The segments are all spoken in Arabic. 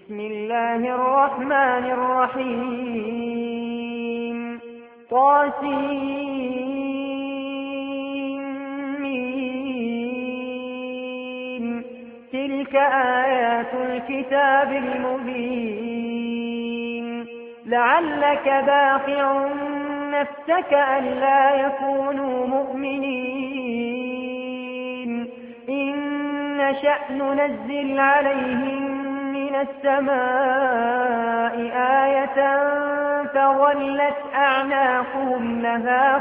بسم الله الرحمن الرحيم طاسين تلك آيات الكتاب المبين لعلك باخع نفسك ألا يكونوا مؤمنين إن نشأ ننزل عليهم من السماء آية فظلت أعناقهم لها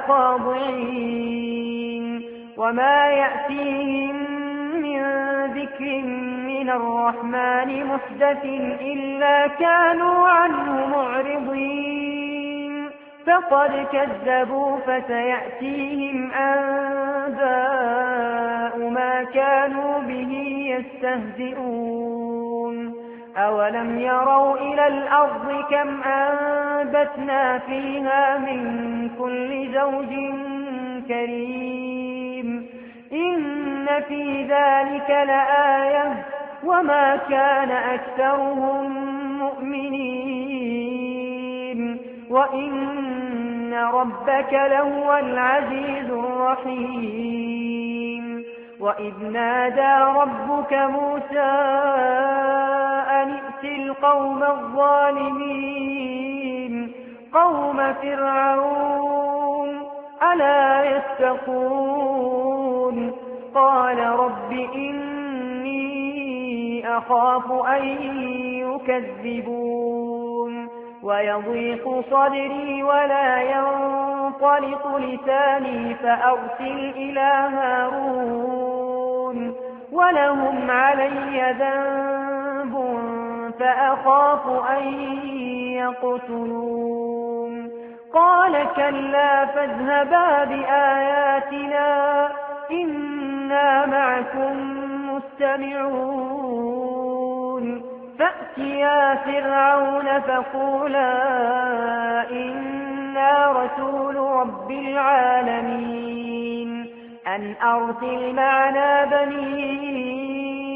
خاضعين وما يأتيهم من ذكر من الرحمن محدث إلا كانوا عنه معرضين فقد كذبوا فسيأتيهم أنباء ما كانوا به يستهزئون أولم يروا إلى الأرض كم أنبتنا فيها من كل زوج كريم إن في ذلك لآية وما كان أكثرهم مؤمنين وإن ربك لهو العزيز الرحيم وإذ نادى ربك موسى أن ائت القوم الظالمين قوم فرعون ألا يتقون قال رب إني أخاف أن يكذبون ويضيق صدري ولا ينطلق لساني فأرسل إلى هارون ولهم علي ذنب فأخاف أن يقتلون قال كلا فاذهبا بآياتنا إنا معكم مستمعون فأتيا فرعون فقولا إنا رسول رب العالمين أن أرسل معنا بني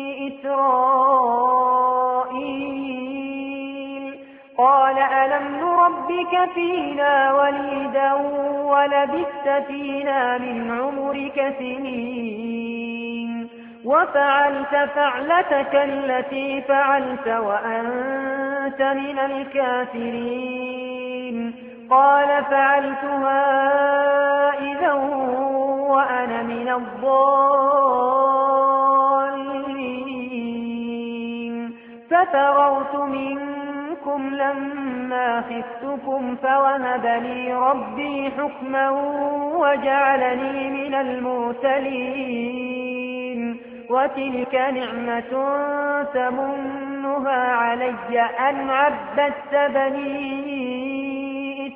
إسرائيل قال ألم نربك فينا وليدا ولبثت فينا من عمرك سنين وفعلت فعلتك التي فعلت وأنت من الكافرين قال فعلتها إذا وأنا من الضالين ففررت منكم لما خفتكم فوهب لي ربي حكما وجعلني من المرسلين وتلك نعمة تمنها علي أن عبدت بني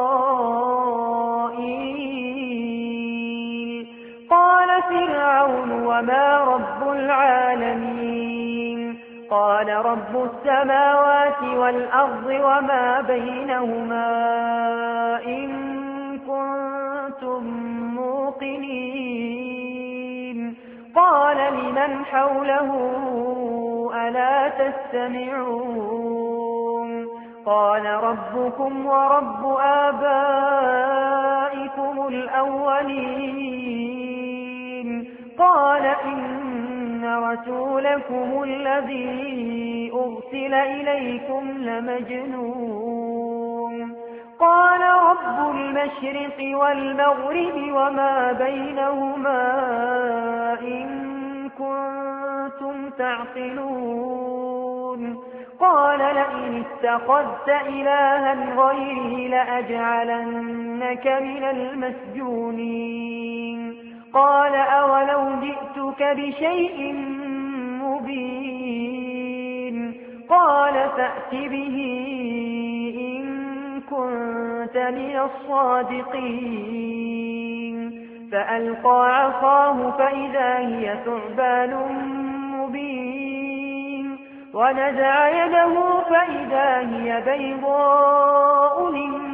إسرائيل قال فرعون وما رب العالمين قال رب السماوات والأرض وما بينهما إن كنتم موقنين قال لمن حوله ألا تستمعون قال ربكم ورب آبائكم الأولين قال إن رسولكم الذي أرسل إليكم لمجنون قال رب المشرق والمغرب وما بينهما إن كنتم تعقلون قال لئن اتخذت إلها غيري لأجعلنك من المسجونين قال أولو جئتك بشيء مبين قال فأت به إن كنت من الصادقين فألقى عصاه فإذا هي ثعبان مبين ونزع يده فإذا هي بيضاء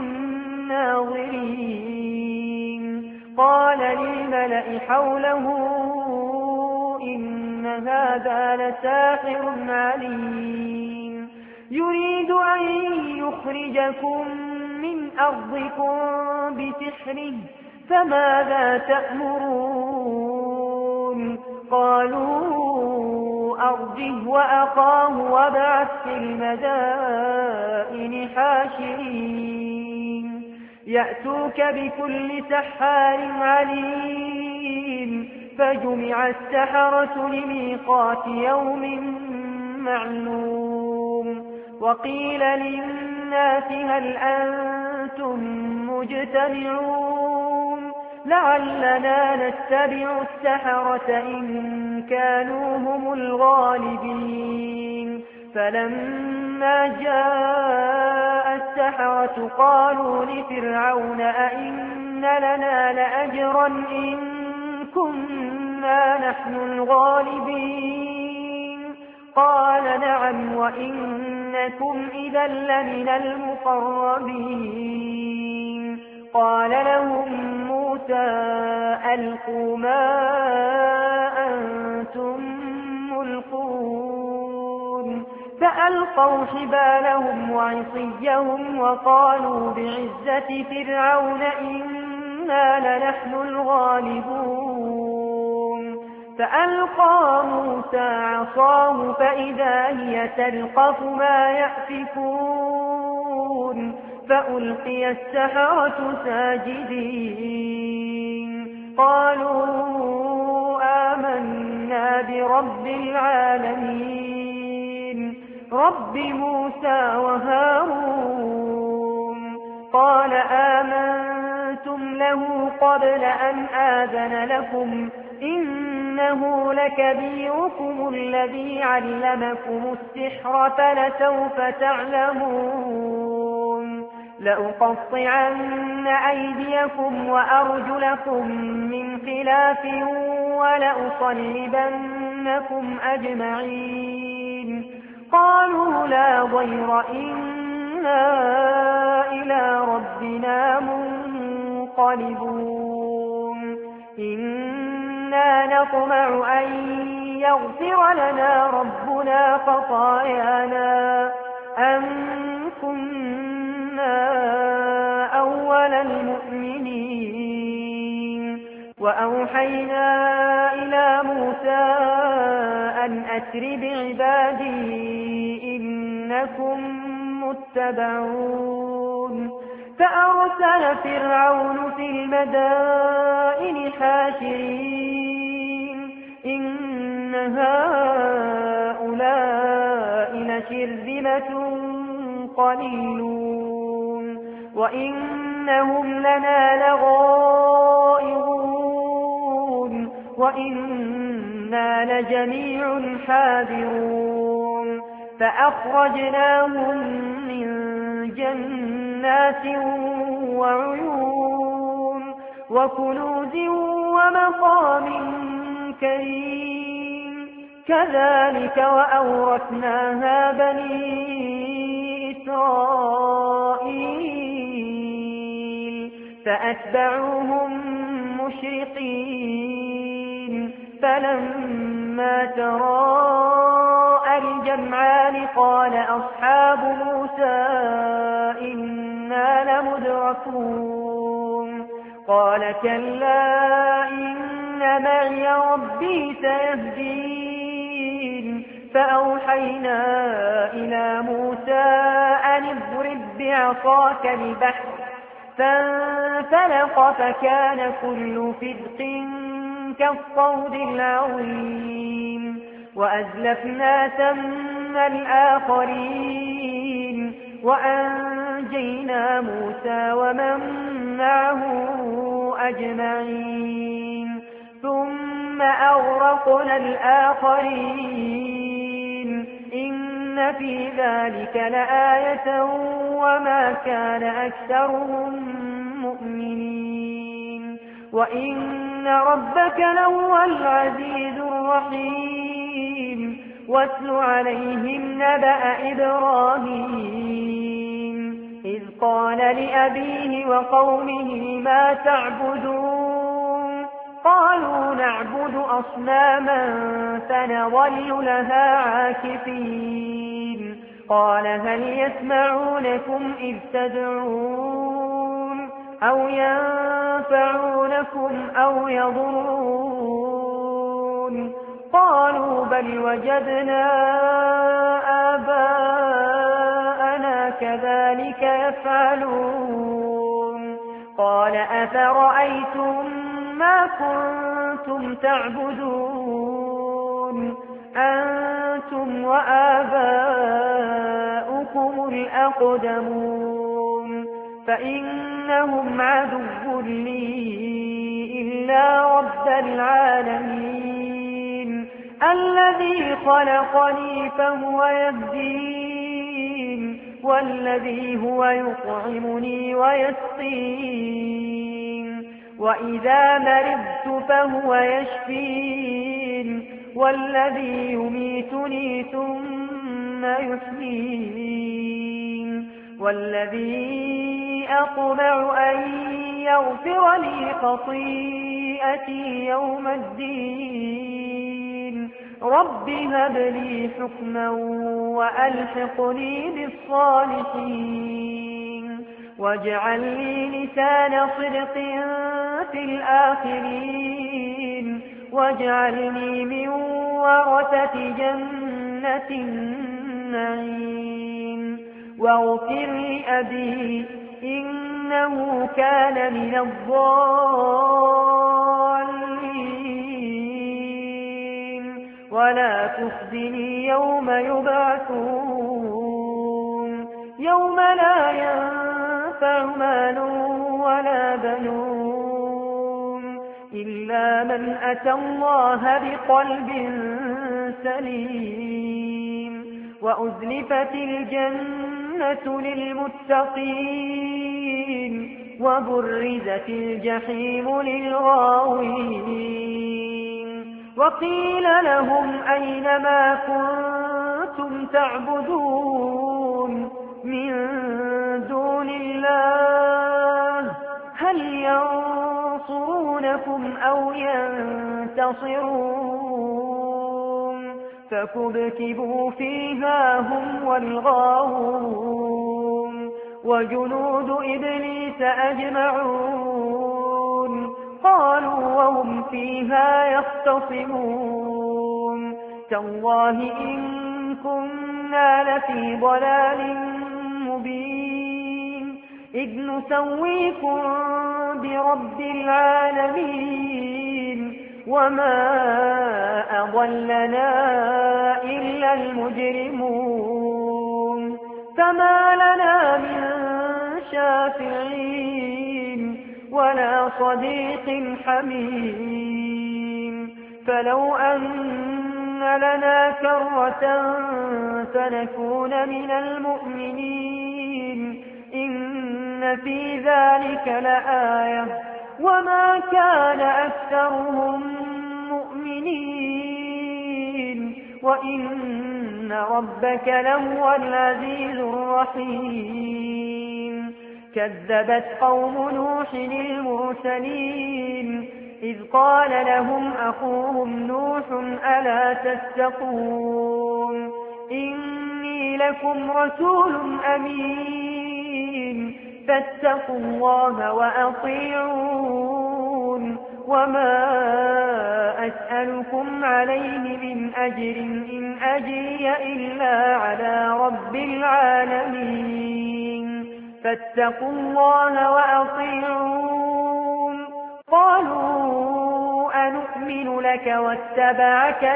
للناظرين قال للملأ حوله إن هذا لساحر عليم يريد أن يخرجكم من أرضكم بسحره فماذا تأمرون قالوا أرجه وأخاه وابعث في المدائن حاشرين يأتوك بكل سحار عليم فجمع السحرة لميقات يوم معلوم وقيل للناس هل أنتم مجتمعون لعلنا نتبع السحرة إن كانوا هم الغالبين فلما جاء السحرة قالوا لفرعون أئن لنا لأجرا إن كنا نحن الغالبين قال نعم وإنكم إذا لمن المقربين قال لهم موسى ألقوا ما أنتم ملقون فألقوا حبالهم وعصيهم وقالوا بعزة فرعون إنا لنحن الغالبون فألقى موسى عصاه فإذا هي تلقف ما يأفكون فألقي السحرة ساجدين قالوا آمنا برب العالمين رب موسى وهارون قال آمنتم له قبل أن آذن لكم إنه لكبيركم الذي علمكم السحر فلسوف تعلمون لأقطعن أيديكم وأرجلكم من خلاف ولأصلبنكم أجمعين قالوا لا ضير إنا إلى ربنا منقلبون إنا نطمع أن يغفر لنا ربنا خطايانا أن كنا أول المؤمنين وأوحينا إلى موسى أن أسر بعبادي إنكم متبعون فأرسل فرعون في المدائن حاشرين إن هؤلاء لشرذمة قليلون وإنهم لنا لغائظون وإنا لجميع حاذرون فأخرجناهم من جنات وعيون وكنوز ومقام كريم كذلك وأورثناها بني إسرائيل فأتبعوهم مشرقين فلما تراءى الجمعان قال أصحاب موسى إنا لمدركون قال كلا إن معي ربي سيهدين فأوحينا إلى موسى أن اضرب بعصاك البحر فانفلق فكان كل فرق كالطود العظيم وأزلفنا ثم الآخرين وأنجينا موسى ومن معه أجمعين ثم أغرقنا الآخرين إن في ذلك لآية وما كان أكثرهم مؤمنين وإن ربك لهو العزيز الرحيم واتل عليهم نبأ إبراهيم إذ قال لأبيه وقومه ما تعبدون قالوا نعبد أصناما فنظل لها عاكفين قال هل يسمعونكم إذ تدعون أو ينفعونكم أو يضرون قالوا بل وجدنا آباءنا كذلك يفعلون قال أفرأيتم ما كنتم تعبدون أنتم وآباؤكم الأقدمون فإنهم عدو لي إلا رب العالمين الذي خلقني فهو يهدين والذي هو يطعمني ويسقين وإذا مرضت فهو يشفين والذي يميتني ثم يحيين والذي أطمع أن يغفر لي خطيئتي يوم الدين رب هب لي حكما وألحقني بالصالحين واجعل لي لسان صدق في الآخرين واجعلني من ورثة جنة النعيم واغفر لأبي إنه كان من الضالين ولا تخزني يوم يبعثون يوم لا ينفع مال ولا بنون إلا من أتى الله بقلب سليم وأزلفت الجنة للمتقين وبرزت الجحيم للغاوين وقيل لهم أين ما كنتم تعبدون من دون الله هل ينصرونكم أو ينتصرون فكبكبوا فيها هم والغاوون وجنود إبليس أجمعون قالوا وهم فيها يختصمون تالله إن كنا لفي ضلال مبين إذ نسويكم برب العالمين وما أضلنا إلا المجرمون فما لنا من شافعين ولا صديق حميم فلو أن لنا كرة فنكون من المؤمنين إن في ذلك لآية وما كان أكثرهم مؤمنين وإن ربك لهو العزيز الرحيم كذبت قوم نوح المرسلين إذ قال لهم أخوهم نوح ألا تتقون إني لكم رسول أمين فاتقوا الله وأطيعون وما أسألكم عليه من أجر إن أجري إلا على رب العالمين فاتقوا الله وأطيعون قالوا أنؤمن لك واتبعك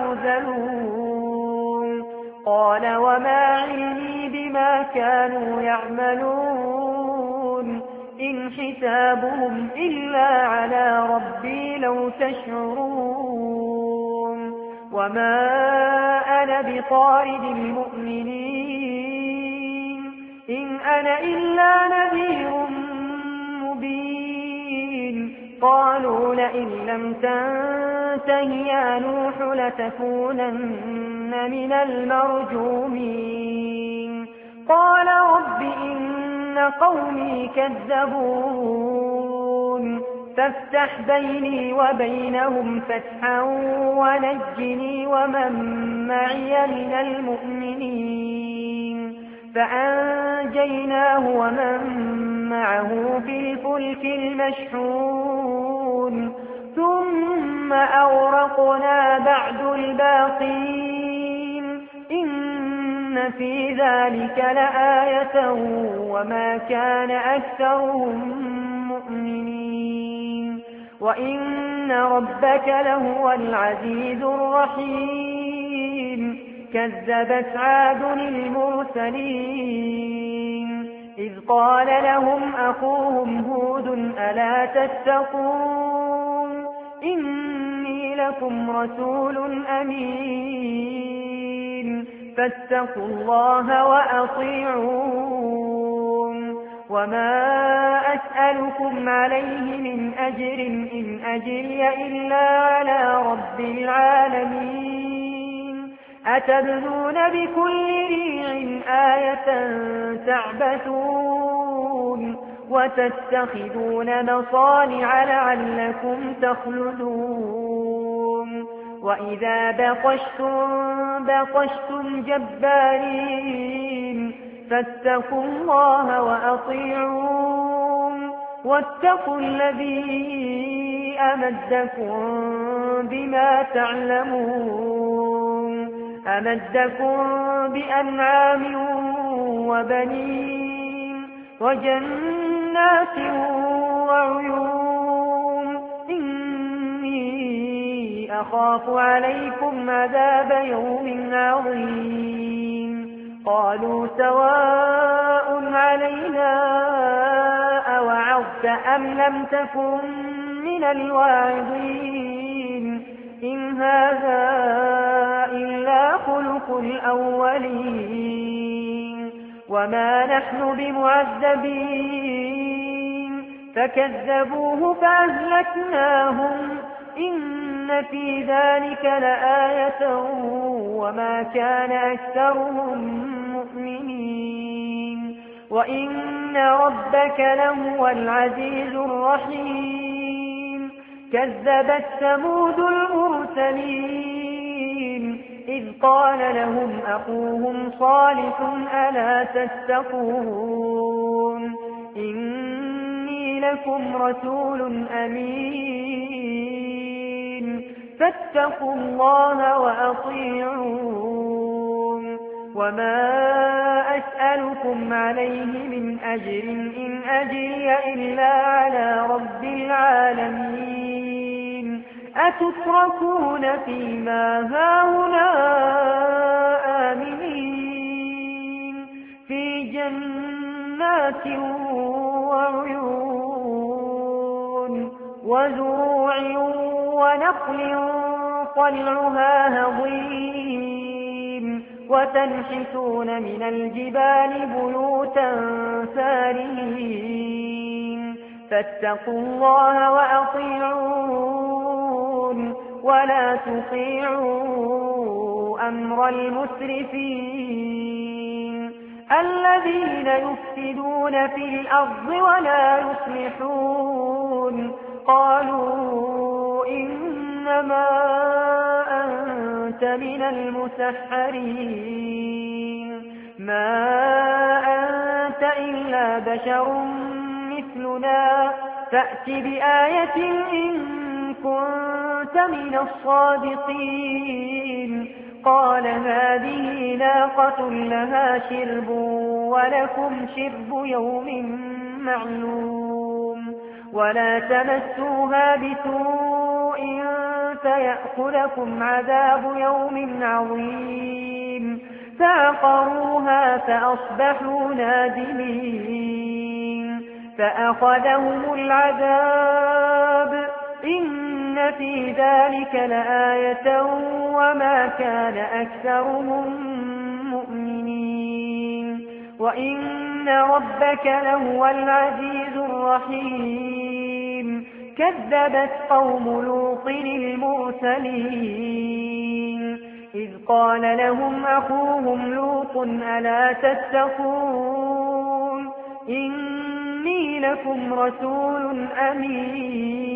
الأرذلون قال وما علمي بما كانوا يعملون إن حسابهم إلا على ربي لو تشعرون وما أنا بطارد المؤمنين إن أنا إلا نذير مبين قالوا لئن لم تنته يا نوح لتكونن من المرجومين قال رب إن قومي كذبون فافتح بيني وبينهم فتحا ونجني ومن معي من المؤمنين فأنجيناه ومن معه في الفلك المشحون ثم أغرقنا بعد الباقين إن في ذلك لآية وما كان أكثرهم مؤمنين وإن ربك لهو العزيز الرحيم كذبت عاد المرسلين إذ قال لهم أخوهم هود ألا تتقون إني لكم رسول أمين فاتقوا الله وأطيعون وما أسألكم عليه من أجر إن أجري إلا على رب العالمين أتبنون بكل ريع آية تعبثون وتتخذون مصانع لعلكم تخلدون وإذا بطشتم جبارين فاتقوا الله وأطيعون واتقوا الذي أمدكم بما تعلمون أمدكم بأنعام وبنين وجنات وعيون إني أخاف عليكم عذاب يوم عظيم قالوا سواء علينا أوعظت أم لم تكن من الواعظين إن هذا إلا خلق الأولين وما نحن بمعذبين فكذبوه فأهلكناهم إن في ذلك لآية وما كان أكثرهم مؤمنين وإن ربك لهو العزيز الرحيم كذبت ثمود المرسلين إذ قال لهم أخوهم صالح ألا تتقون إني لكم رسول أمين فاتقوا الله وأطيعون وما أسألكم عليه من أجر إن أجري إلا على رب العالمين أتتركون فيما هاهنا آمنين في جنات وعيون وزروع ونخل طلعها هضيم وتنحتون من الجبال بيوتا فارهين فاتقوا الله وأطيعون ولا تطيعوا أمر المسرفين الذين يفسدون في الأرض ولا يصلحون قالوا إنما أنت من المسحرين ما أنت إلا بشر مثلنا فأت بآية إن كنت من الصادقين قال هذه ناقة لها شرب ولكم شرب يوم معلوم ولا تمسوها بسوء فيأخذكم عذاب يوم عظيم فعقروها فأصبحوا نادمين فأخذهم العذاب إن في ذلك لآية وما كان أكثرهم مؤمنين وإن ربك لهو العزيز الرحيم كذبت قوم لوط المرسلين إذ قال لهم أخوهم لوط ألا تتقون إني لكم رسول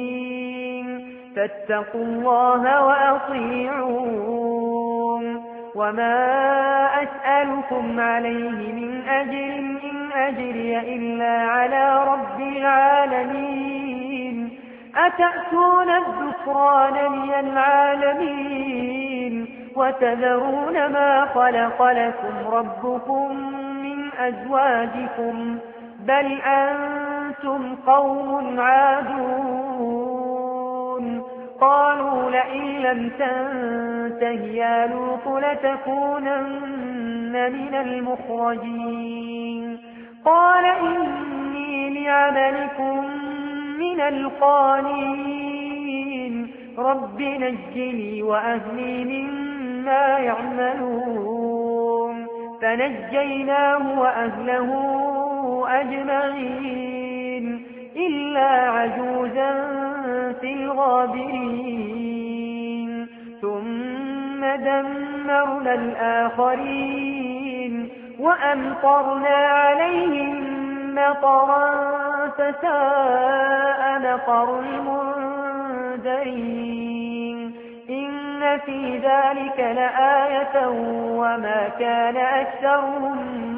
أمين فاتقوا الله وأطيعون وما أسألكم عليه من أجر إن أجري إلا على رب العالمين أتأتون الذكران من العالمين وتذرون ما خلق لكم ربكم من أزواجكم بل أنتم قوم عادون قالوا لئن لم تنته يا لوط لتكونن من المخرجين قال إني لعملكم من القانين رب نجني وأهلي مما يعملون فنجيناه وأهله أجمعين إلا عجوزا في الغابرين ثم دمرنا الآخرين وأمطرنا عليهم مطرا فساء مطر المنذرين إن في ذلك لآية وما كان أكثرهم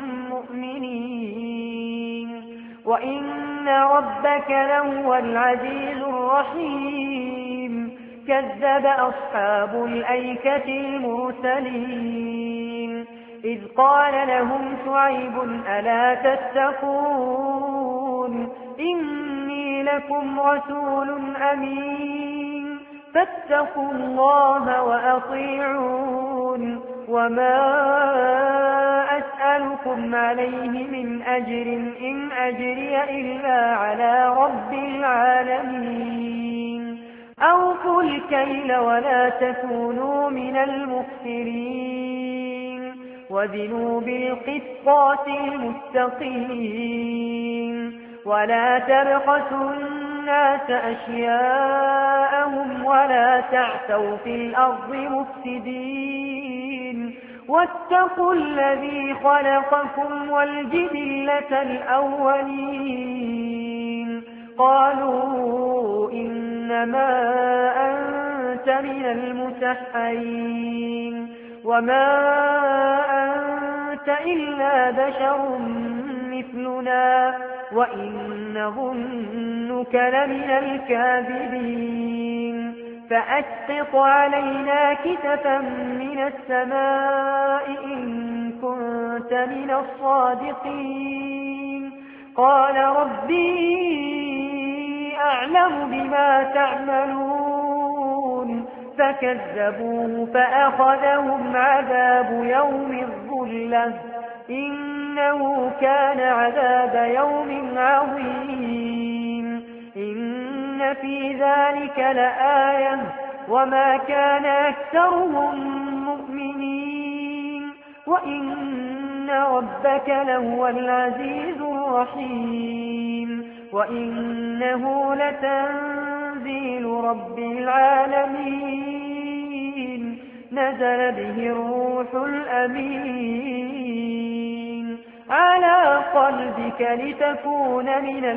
مؤمنين وإن ربك لهو العزيز الرحيم كذب أصحاب الأيكة المرسلين إذ قال لهم شعيب ألا تتقون إني لكم رسول أمين فاتقوا الله وأطيعون وما أسألكم عليه من أجر إن أجري إلا على رب العالمين أوفوا الكيل ولا تكونوا من المخسرين وزنوا بالقسطاس المستقيم ولا تبخسوا الناس أشياءهم ولا تعثوا في الأرض مفسدين واتقوا الذي خلقكم والجبلة الأولين قالوا إنما أنت من المسحرين وما أنت إلا بشر مثلنا وإن ظنك لمن الكاذبين فأسقط علينا كسفا من السماء إن كنت من الصادقين قال ربي أعلم بما تعملون فكذبوه فأخذهم عذاب يوم الظلة إنه كان عذاب يوم عظيم إن في ذلك لآية وما كان أكثرهم مؤمنين وإن ربك لهو العزيز الرحيم وإنه لتنزيل رب العالمين نزل به الروح الأمين على قلبك لتكون من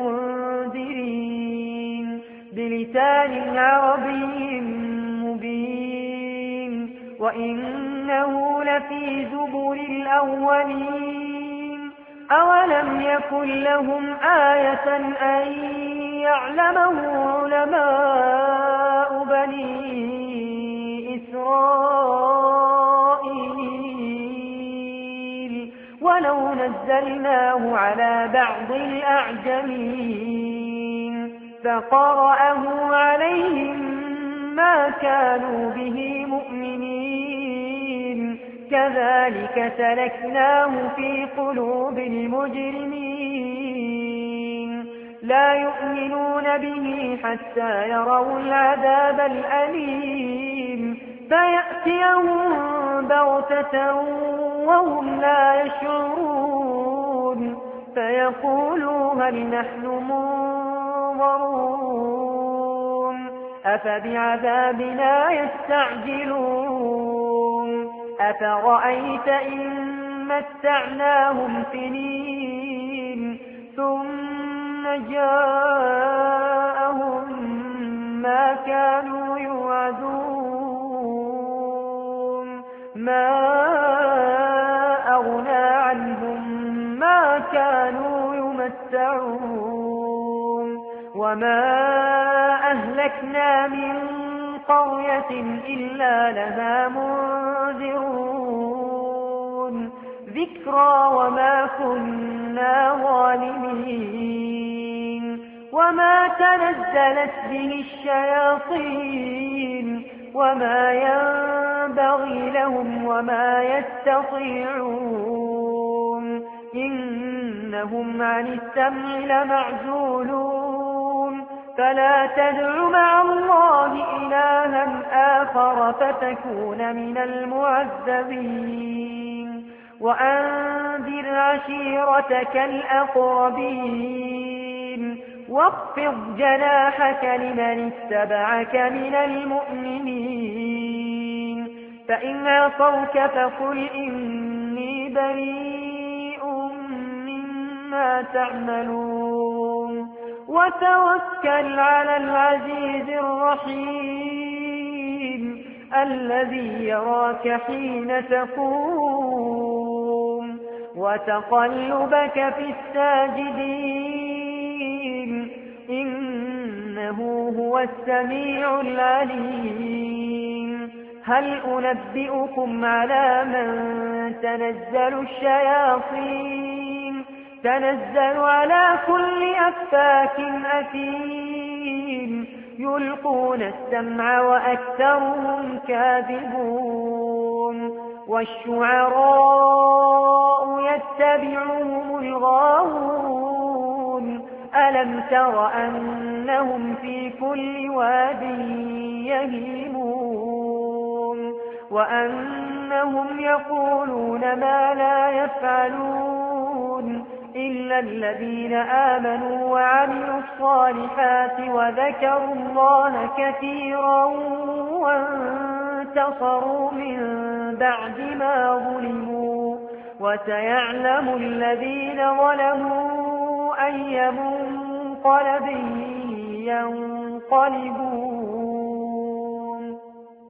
المنذرين بلسان عربي مبين وإنه لفي زبر الأولين أولم يكن لهم آية أن يعلمه علماء بني إسرائيل ولو نزلناه على بعض الأعجمين فقرأه عليهم ما كانوا به مؤمنين كذلك سلكناه في قلوب المجرمين لا يؤمنون به حتى يروا العذاب الأليم فيأتيهم بغتة وهم لا يشعرون فيقولوا هل نحن منظرون أفبعذابنا يستعجلون أفرأيت إن متعناهم سنين ثم جاءهم ما كانوا يوعدون ما كانوا يمتعون وما أهلكنا من قرية إلا لها منذرون ذكرى وما كنا ظالمين وما تنزلت به الشياطين وما ينبغي لهم وما يستطيعون إنهم عن السمع لمعزولون فلا تدع مع الله إلها آخر فتكون من المعذبين وأنذر عشيرتك الأقربين واخفض جناحك لمن اتبعك من المؤمنين فإن عصوك فقل إني بريء مما تعملون وتوكل على العزيز الرحيم الذي يراك حين تقوم وتقلبك في الساجدين إنه هو السميع العليم هل أنبئكم على من تنزل الشياطين تنزل على كل أفاك أثيم يلقون السمع وأكثرهم كاذبون والشعراء يتبعهم الغاوون ألم تر أنهم في كل واد يهيمون وأنهم يقولون ما لا يفعلون إلا الذين آمنوا وعملوا الصالحات وذكروا الله كثيرا وانتصروا من بعد ما ظلموا وسيعلم الذين ظلموا أي منقلب ينقلبون